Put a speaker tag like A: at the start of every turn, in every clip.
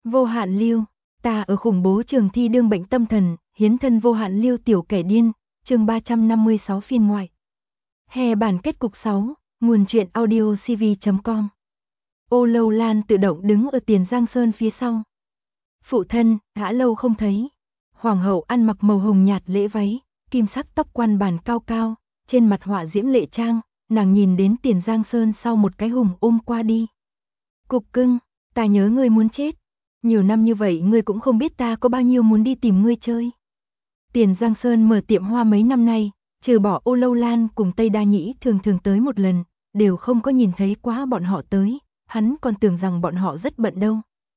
A: Vô hạn lưu, ta ở khủng bố trường thi đương bệnh tâm thần, hiến thân vô hạn lưu tiểu kẻ điên, chương 356 phiên ngoại. Hè bản kết cục 6, nguồn truyện audio cv.com. Ô Lâu Lan tự động đứng ở Tiền Giang Sơn phía sau. Phụ thân, đã lâu không thấy. Hoàng hậu ăn mặc màu hồng nhạt lễ váy, kim sắc tóc quan bản cao cao, trên mặt họa diễm lệ trang, nàng nhìn đến Tiền Giang Sơn sau một cái hùng ôm qua đi. Cục cưng, ta nhớ ngươi muốn chết. Nhiều năm như vậy ngươi cũng không biết ta có bao nhiêu muốn đi tìm ngươi chơi. Tiền Giang Sơn mở tiệm hoa mấy năm nay, trừ bỏ Ô Lâu Lan cùng Tây Đa Nhĩ thường tới một lần, đều không có nhìn thấy quá bọn họ tới, hắn còn tưởng rằng bọn họ rất bận đâu.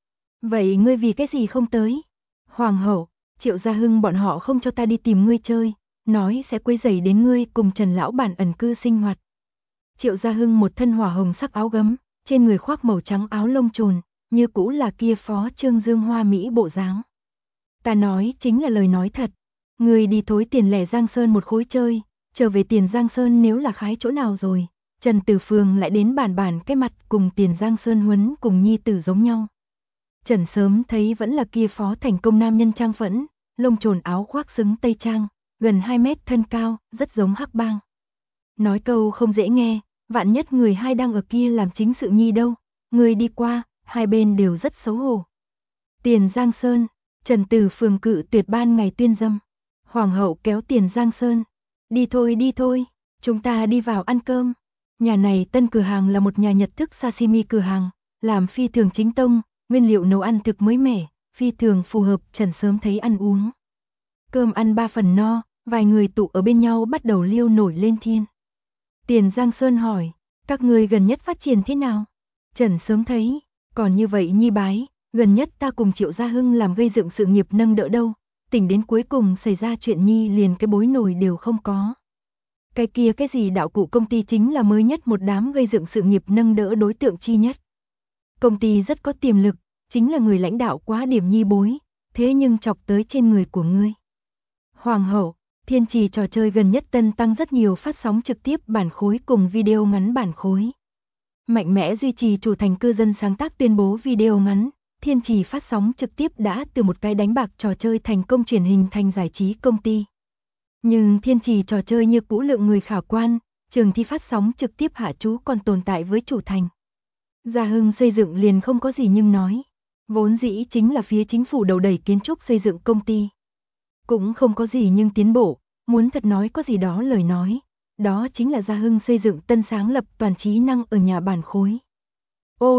A: Vậy ngươi vì cái gì không tới? Hoàng hậu, Triệu Gia Hưng bọn họ không cho ta đi tìm ngươi chơi, nói sẽ quấy rầy đến ngươi cùng Trần lão bản ẩn cư sinh hoạt. Triệu Gia Hưng một thân hỏa hồng sắc áo gấm, trên người khoác màu trắng áo lông trồn, như cũ là kia phó Trương Dương hoa mỹ bộ dáng. Ta nói chính là lời nói thật, ngươi đi thối Tiền lẻ Giang Sơn một khối chơi, trở về Tiền Giang Sơn nếu là khái chỗ nào rồi, Trần Tử Phường lại đến bản cái mặt cùng Tiền Giang Sơn huấn cùng nhi tử giống nhau. Trần sớm thấy vẫn là kia phó thành công nam nhân trang phẫn, lông trồn áo khoác xứng tây trang, gần 2 mét thân cao, rất giống Hắc Bang. Nói câu không dễ nghe, vạn nhất người hai đang ở kia làm chính sự nhi đâu, người đi qua, hai bên đều rất xấu hổ. Tiền Giang Sơn, Trần Tử Phường cự tuyệt ban ngày tuyên dâm. Hoàng hậu kéo Tiền Giang Sơn, đi thôi, chúng ta đi vào ăn cơm. Nhà này tân cửa hàng là một nhà Nhật thức sashimi cửa hàng, làm phi thường chính tông, nguyên liệu nấu ăn thực mới mẻ, phi thường phù hợp Trần sớm thấy ăn uống. Cơm ăn 3 phần no, vài người tụ ở bên nhau bắt đầu liêu nổi lên thiên. Tiền Giang Sơn hỏi, các người gần nhất phát triển thế nào? Trần sớm thấy, còn như vậy nhi bái, gần nhất ta cùng Triệu Gia Hưng làm gây dựng sự nghiệp nâng đỡ đâu, tỉnh đến cuối cùng xảy ra chuyện nhi liền cái bối nổi đều không có. Cái kia cái gì đạo cụ công ty chính là mới nhất một đám gây dựng sự nghiệp nâng đỡ đối tượng chi nhất. Công ty rất có tiềm lực, chính là người lãnh đạo quá điểm nhi bối, thế nhưng chọc tới trên người của ngươi. Hoàng hậu, Thiên Trì trò chơi gần nhất tân tăng rất nhiều phát sóng trực tiếp bản khối cùng video ngắn bản khối. Mạnh mẽ duy trì chủ thành cư dân sáng tác tuyên bố video ngắn, Thiên Trì phát sóng trực tiếp đã từ một cái đánh bạc trò chơi thành công chuyển hình thành giải trí công ty. Nhưng Thiên Trì trò chơi như cũ lượng người khả quan, trường thi phát sóng trực tiếp hạ chú còn tồn tại với chủ thành. Gia Hưng xây dựng liền không có gì nhưng nói, vốn dĩ chính là phía chính phủ đầu đẩy kiến trúc xây dựng công ty. Cũng không có gì nhưng tiến bộ, muốn thật nói có gì đó lời nói, đó chính là Gia Hưng xây dựng tân sáng lập toàn trí năng ở nhà bản khối. Ô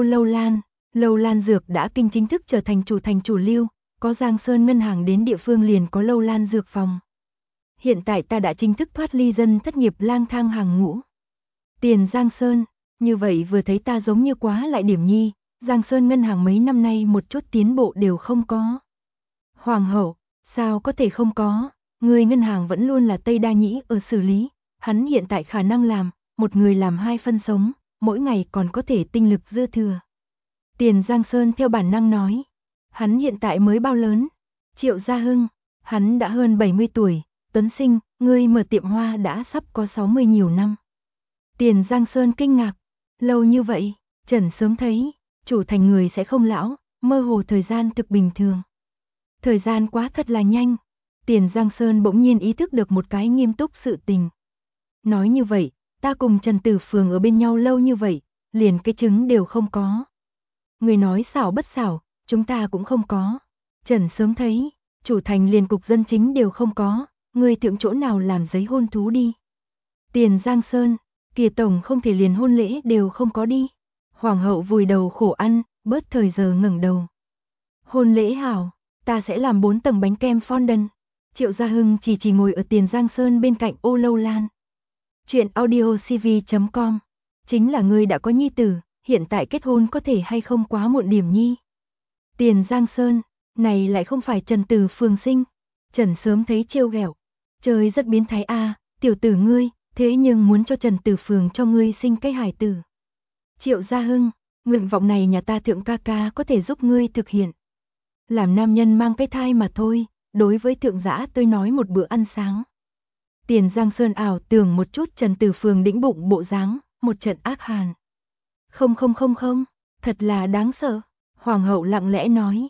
A: Lâu Lan Dược đã kinh chính thức trở thành chủ lưu, có Giang Sơn ngân hàng đến địa phương liền có Lâu Lan Dược phòng. Hiện tại ta đã chính thức thoát ly dân thất nghiệp lang thang hàng ngũ. Tiền Giang Sơn, như vậy vừa thấy ta giống như quá lại điểm nhi, Giang Sơn ngân hàng mấy năm nay một chút tiến bộ đều không có. Hoàng hậu, sao có thể không có, người ngân hàng vẫn luôn là Tây Đa Nhĩ ở xử lý, hắn hiện tại khả năng làm, một người làm 2 phân sống, mỗi ngày còn có thể tinh lực dư thừa. Tiền Giang Sơn theo bản năng nói, hắn hiện tại mới bao lớn? Triệu Gia Hưng, hắn đã hơn 70 tuổi, Tuấn Sinh, ngươi mở tiệm hoa đã sắp có 60 nhiều năm. Tiền Giang Sơn kinh ngạc, lâu như vậy, Trần sớm thấy, chủ thành người sẽ không lão, mơ hồ thời gian thực bình thường. Thời gian quá thật là nhanh, Tiền Giang Sơn bỗng nhiên ý thức được một cái nghiêm túc sự tình. Nói như vậy, ta cùng Trần Tử Phường ở bên nhau lâu như vậy, liền cái trứng đều không có. Người nói xảo bất xảo, chúng ta cũng không có. Trần sớm thấy, chủ thành liền cục dân chính đều không có, người thượng chỗ nào làm giấy hôn thú đi. Tiền Giang Sơn, kìa tổng không thể liền hôn lễ đều không có đi. Hoàng hậu vùi đầu khổ ăn, bớt thời giờ ngẩng đầu. Hôn lễ hảo, ta sẽ làm 4 tầng bánh kem fondant. Triệu Gia Hưng chỉ ngồi ở Tiền Giang Sơn bên cạnh Ô Lâu Lan. Chuyện audio cv.com, chính là ngươi đã có nhi tử, hiện tại kết hôn có thể hay không quá muộn điểm nhi. Tiền Giang Sơn, này lại không phải Trần Tử Phường sinh. Trần sớm thấy trêu ghẹo, trời rất biến thái a, tiểu tử ngươi, thế nhưng muốn cho Trần Tử Phường cho ngươi sinh cái hài tử. Triệu Gia Hưng, nguyện vọng này nhà ta thượng ca ca có thể giúp ngươi thực hiện. Làm nam nhân mang cái thai mà thôi, đối với thượng dã tôi nói một bữa ăn sáng. Tiền Giang Sơn ảo tưởng một chút Trần Tử Phường đĩnh bụng bộ dáng, một trận ác hàn. Không, thật là đáng sợ. Hoàng hậu lặng lẽ nói,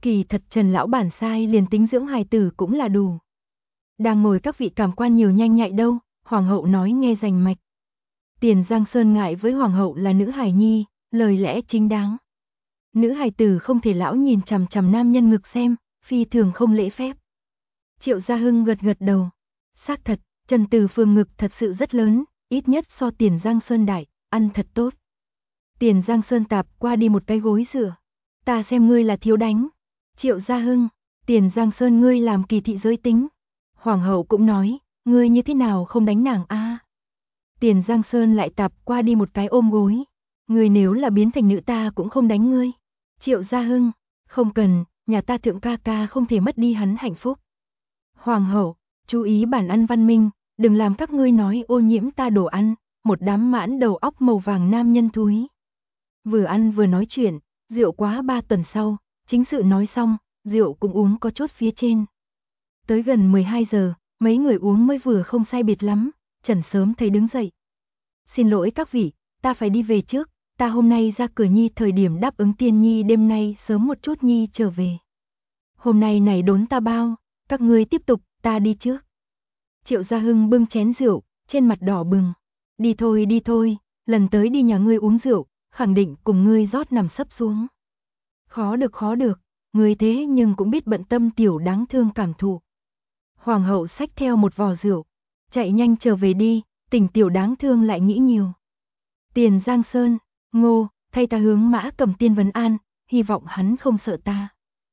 A: Kỳ thật Trần lão bản sai liền tính dưỡng hài tử cũng là đủ. Đang ngồi các vị cảm quan nhiều nhanh nhạy đâu, hoàng hậu nói nghe rành mạch. Tiền Giang Sơn ngại với hoàng hậu là nữ hài nhi, lời lẽ chính đáng. Nữ hài tử không thể lão nhìn chằm chằm nam nhân ngực xem, phi thường không lễ phép. Triệu Gia Hưng gật gật đầu. Xác thật, Trần Từ Phương ngực thật sự rất lớn, ít nhất so Tiền Giang Sơn đại, ăn thật tốt. Tiền Giang Sơn tạp qua đi một cái gối rửa. Ta xem ngươi là thiếu đánh. Triệu Gia Hưng, Tiền Giang Sơn ngươi làm kỳ thị giới tính. Hoàng hậu cũng nói, ngươi như thế nào không đánh nàng a? Tiền Giang Sơn lại tạp qua đi một cái ôm gối. Ngươi nếu là biến thành nữ ta cũng không đánh ngươi. Triệu Gia Hưng, không cần, nhà ta thượng ca ca không thể mất đi hắn hạnh phúc. Hoàng hậu, chú ý bản ăn văn minh, đừng làm các ngươi nói ô nhiễm ta đồ ăn, một đám mãn đầu óc màu vàng nam nhân thúi. Vừa ăn vừa nói chuyện, rượu quá 3 tuần sau, chính sự nói xong, rượu cũng uống có chốt phía trên. Tới gần 12 giờ, mấy người uống mới vừa không sai biệt lắm, Trần sớm thấy đứng dậy. Xin lỗi các vị, ta phải đi về trước, ta hôm nay ra cửa nhi thời điểm đáp ứng tiên nhi đêm nay sớm một chút nhi trở về. Hôm nay này đốn ta bao, các ngươi tiếp tục, ta đi trước. Triệu Gia Hưng bưng chén rượu, trên mặt đỏ bừng. Đi thôi, lần tới đi nhà ngươi uống rượu, khẳng định cùng ngươi rót nằm sấp xuống. Khó được, ngươi thế nhưng cũng biết bận tâm tiểu đáng thương cảm thụ. Hoàng hậu xách theo một vò rượu, chạy nhanh trở về đi, tình tiểu đáng thương lại nghĩ nhiều. Tiền Giang Sơn, Ngô, thay ta hướng Mã Cầm Tiên vấn an, hy vọng hắn không sợ ta.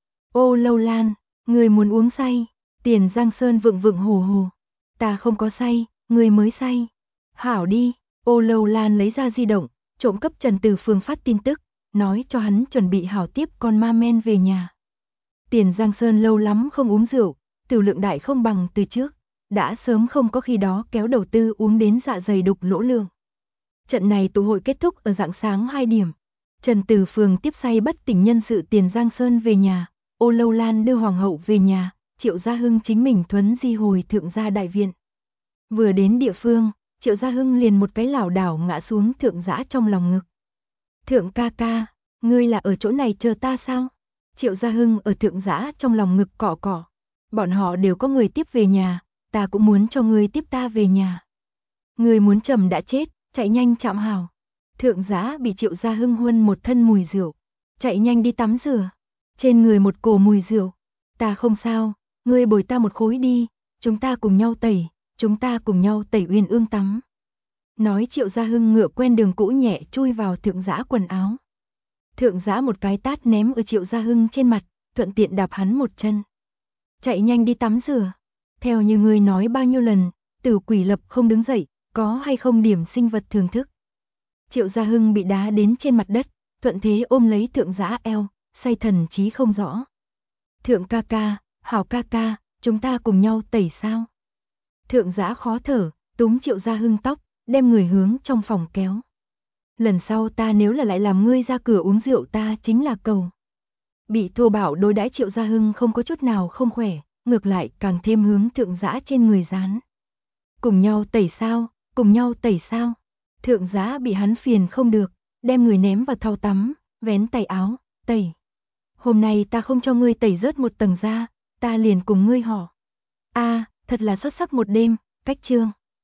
A: Ô Lâu Lan, ngươi muốn uống say, Tiền Giang Sơn vựng hù hù. Ta không có say, ngươi mới say. Hảo đi, Ô Lâu Lan lấy ra di động, trộm cấp Trần Từ Phương phát tin tức, nói cho hắn chuẩn bị hảo tiếp con ma men về nhà. Tiền Giang Sơn lâu lắm không uống rượu, tiểu lượng đại không bằng từ trước, đã sớm không có khi đó kéo đầu tư uống đến dạ dày đục lỗ lượng. Trận này tụ hội kết thúc ở rạng sáng 2 điểm. Trần Từ Phương tiếp say bất tỉnh nhân sự Tiền Giang Sơn về nhà, Ô Lâu Lan đưa hoàng hậu về nhà, Triệu Gia Hưng chính mình thuấn di hồi thượng gia đại viện. Vừa đến địa phương, Triệu Gia Hưng liền một cái lảo đảo ngã xuống thượng giã trong lòng ngực. Thượng ca ca, ngươi là ở chỗ này chờ ta sao? Triệu Gia Hưng ở thượng giã trong lòng ngực cọ cọ. Bọn họ đều có người tiếp về nhà, ta cũng muốn cho ngươi tiếp ta về nhà. Ngươi muốn trầm đã chết, chạy nhanh chạm hào. Thượng giã bị Triệu Gia Hưng huân một thân mùi rượu, chạy nhanh đi tắm rửa. Trên người một cổ mùi rượu. Ta không sao, ngươi bồi ta một khối đi, chúng ta cùng nhau tẩy uyên ương tắm. Nói Triệu Gia Hưng ngựa quen đường cũ nhẹ chui vào thượng giã quần áo. Thượng giã một cái tát ném ở Triệu Gia Hưng trên mặt, thuận tiện đạp hắn một chân. Chạy nhanh đi tắm rửa. Theo như ngươi nói bao nhiêu lần, Tử Quỷ Lập không đứng dậy, có hay không điểm sinh vật thưởng thức. Triệu Gia Hưng bị đá đến trên mặt đất, thuận thế ôm lấy thượng giã eo, say thần trí không rõ. Thượng ca ca, hảo ca ca, chúng ta cùng nhau tẩy sao? Thượng giã khó thở, túm Triệu Gia Hưng tóc, đem người hướng trong phòng kéo. Lần sau ta nếu là lại làm ngươi ra cửa uống rượu ta chính là cầu. Bị thô bạo đối đãi Triệu Gia Hưng không có chút nào không khỏe, ngược lại càng thêm hướng thượng giã trên người dán. Cùng nhau tẩy sao? Thượng giã bị hắn phiền không được, đem người ném vào thau tắm, vén tay áo, tẩy. Hôm nay ta không cho ngươi tẩy rớt một tầng da, ta liền cùng ngươi họ. Thật là xuất sắc một đêm, cách chương.